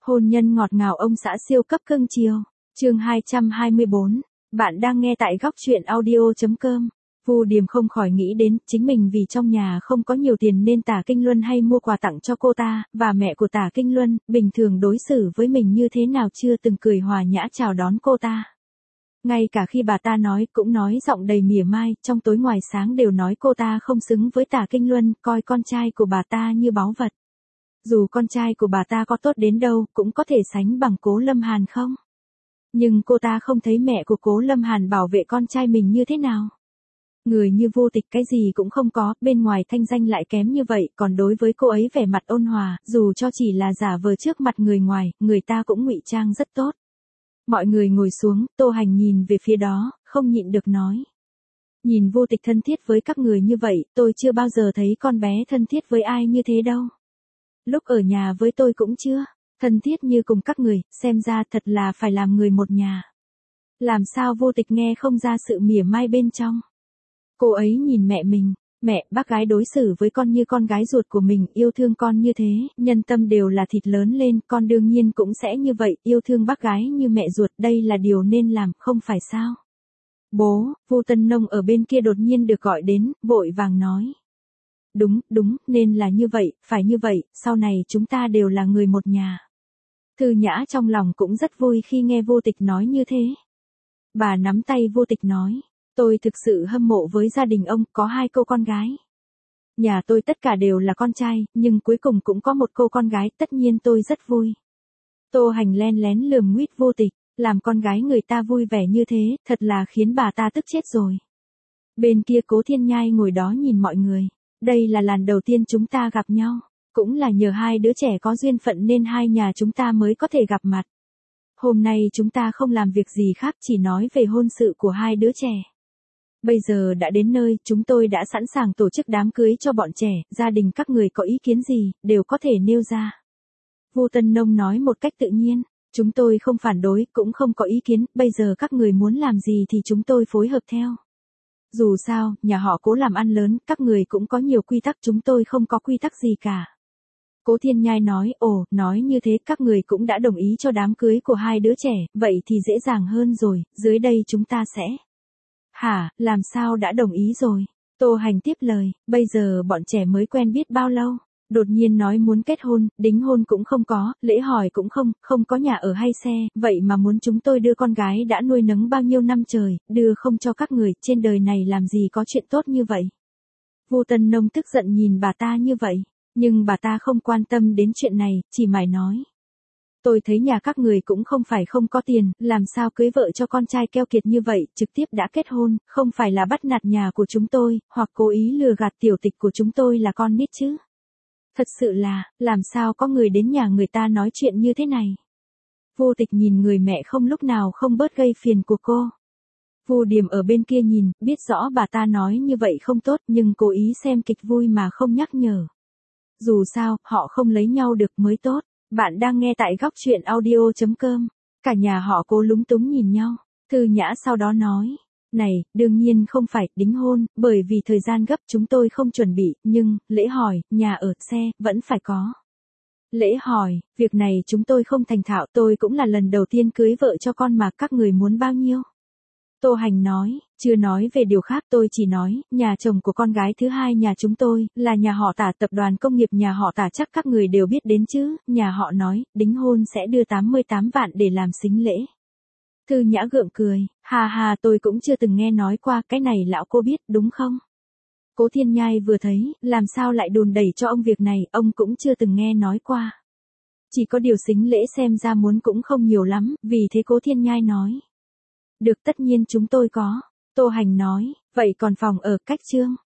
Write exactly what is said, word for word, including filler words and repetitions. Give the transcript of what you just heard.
Hôn nhân ngọt ngào ông xã siêu cấp cưng chiều. Chương hai trăm hai mươi bốn. Bạn đang nghe tại góc truyện audio chấm com. Vu Điềm không khỏi nghĩ đến, chính mình vì trong nhà không có nhiều tiền nên Tả Kinh Luân hay mua quà tặng cho cô ta, và mẹ của Tả Kinh Luân, bình thường đối xử với mình như thế nào chưa từng cười hòa nhã chào đón cô ta. Ngay cả khi bà ta nói, cũng nói giọng đầy mỉa mai, trong tối ngoài sáng đều nói cô ta không xứng với Tả Kinh Luân, coi con trai của bà ta như báu vật. Dù con trai của bà ta có tốt đến đâu, cũng có thể sánh bằng Cố Lâm Hàn không? Nhưng cô ta không thấy mẹ của Cố Lâm Hàn bảo vệ con trai mình như thế nào. Người như Vô Tịch cái gì cũng không có, bên ngoài thanh danh lại kém như vậy, còn đối với cô ấy vẻ mặt ôn hòa, dù cho chỉ là giả vờ trước mặt người ngoài, người ta cũng ngụy trang rất tốt. Mọi người ngồi xuống, Tô Hành nhìn về phía đó, không nhịn được nói. Nhìn Vô Tịch thân thiết với các người như vậy, tôi chưa bao giờ thấy con bé thân thiết với ai như thế đâu. Lúc ở nhà với tôi cũng chưa thân thiết như cùng các người, xem ra thật là phải làm người một nhà. Làm sao Vô Tịch nghe không ra sự mỉa mai bên trong. Cô ấy nhìn mẹ mình, mẹ, bác gái đối xử với con như con gái ruột của mình, yêu thương con như thế, nhân tâm đều là thịt lớn lên, con đương nhiên cũng sẽ như vậy, yêu thương bác gái như mẹ ruột, đây là điều nên làm, không phải sao? Bố, Vu Tân Nông ở bên kia đột nhiên được gọi đến, vội vàng nói. Đúng, đúng, nên là như vậy, phải như vậy, sau này chúng ta đều là người một nhà. Thư Nhã trong lòng cũng rất vui khi nghe Vô Tịch nói như thế. Bà nắm tay Vô Tịch nói, tôi thực sự hâm mộ với gia đình ông, có hai cô con gái. Nhà tôi tất cả đều là con trai, nhưng cuối cùng cũng có một cô con gái, tất nhiên tôi rất vui. Tô Hành len lén lườm nguýt Vô Tịch, làm con gái người ta vui vẻ như thế, thật là khiến bà ta tức chết rồi. Bên kia Cố Thiên Nhai ngồi đó nhìn mọi người. Đây là lần đầu tiên chúng ta gặp nhau, cũng là nhờ hai đứa trẻ có duyên phận nên hai nhà chúng ta mới có thể gặp mặt. Hôm nay chúng ta không làm việc gì khác, chỉ nói về hôn sự của hai đứa trẻ. Bây giờ đã đến nơi, chúng tôi đã sẵn sàng tổ chức đám cưới cho bọn trẻ, gia đình các người có ý kiến gì, đều có thể nêu ra. Vu Tân Nông nói một cách tự nhiên, chúng tôi không phản đối, cũng không có ý kiến, bây giờ các người muốn làm gì thì chúng tôi phối hợp theo. Dù sao, nhà họ Cố làm ăn lớn, các người cũng có nhiều quy tắc, chúng tôi không có quy tắc gì cả. Cố Thiên Nhai nói, ồ, nói như thế các người cũng đã đồng ý cho đám cưới của hai đứa trẻ, vậy thì dễ dàng hơn rồi, dưới đây chúng ta sẽ... Hả, làm sao đã đồng ý rồi? Tô Hành tiếp lời, bây giờ bọn trẻ mới quen biết bao lâu? Đột nhiên nói muốn kết hôn, đính hôn cũng không có, lễ hỏi cũng không, không có nhà ở hay xe, vậy mà muốn chúng tôi đưa con gái đã nuôi nấng bao nhiêu năm trời, đưa không cho các người, trên đời này làm gì có chuyện tốt như vậy. Vu Tân Nông tức giận nhìn bà ta như vậy, nhưng bà ta không quan tâm đến chuyện này, chỉ mải nói. Tôi thấy nhà các người cũng không phải không có tiền, làm sao cưới vợ cho con trai keo kiệt như vậy, trực tiếp đã kết hôn, không phải là bắt nạt nhà của chúng tôi, hoặc cố ý lừa gạt tiểu tịch của chúng tôi là con nít chứ. Thật sự là, làm sao có người đến nhà người ta nói chuyện như thế này. Vô Tịch nhìn người mẹ không lúc nào không bớt gây phiền của cô. Vu Điềm ở bên kia nhìn, biết rõ bà ta nói như vậy không tốt nhưng cố ý xem kịch vui mà không nhắc nhở. Dù sao, họ không lấy nhau được mới tốt. Bạn đang nghe tại góc truyện audio chấm com. Cả nhà họ Cố lúng túng nhìn nhau. Thư Nhã sau đó nói. Này, đương nhiên không phải đính hôn, bởi vì thời gian gấp chúng tôi không chuẩn bị, nhưng, lễ hỏi, nhà ở, xe, vẫn phải có. Lễ hỏi, việc này chúng tôi không thành thạo, tôi cũng là lần đầu tiên cưới vợ cho con mà, các người muốn bao nhiêu? Tô Hành nói, chưa nói về điều khác, tôi chỉ nói, nhà chồng của con gái thứ hai nhà chúng tôi, là nhà họ Tả, tập đoàn công nghiệp nhà họ Tả chắc các người đều biết đến chứ, nhà họ nói, đính hôn sẽ đưa tám mươi tám vạn để làm sính lễ. Thư Nhã gượng cười, hà hà tôi cũng chưa từng nghe nói qua, cái này lão cô biết, đúng không? Cố Thiên Nhai vừa thấy, làm sao lại đùn đẩy cho ông việc này, ông cũng chưa từng nghe nói qua. Chỉ có điều sính lễ xem ra muốn cũng không nhiều lắm, vì thế Cố Thiên Nhai nói. Được tất nhiên chúng tôi có. Tô Hành nói, vậy còn phòng ở, cách trương.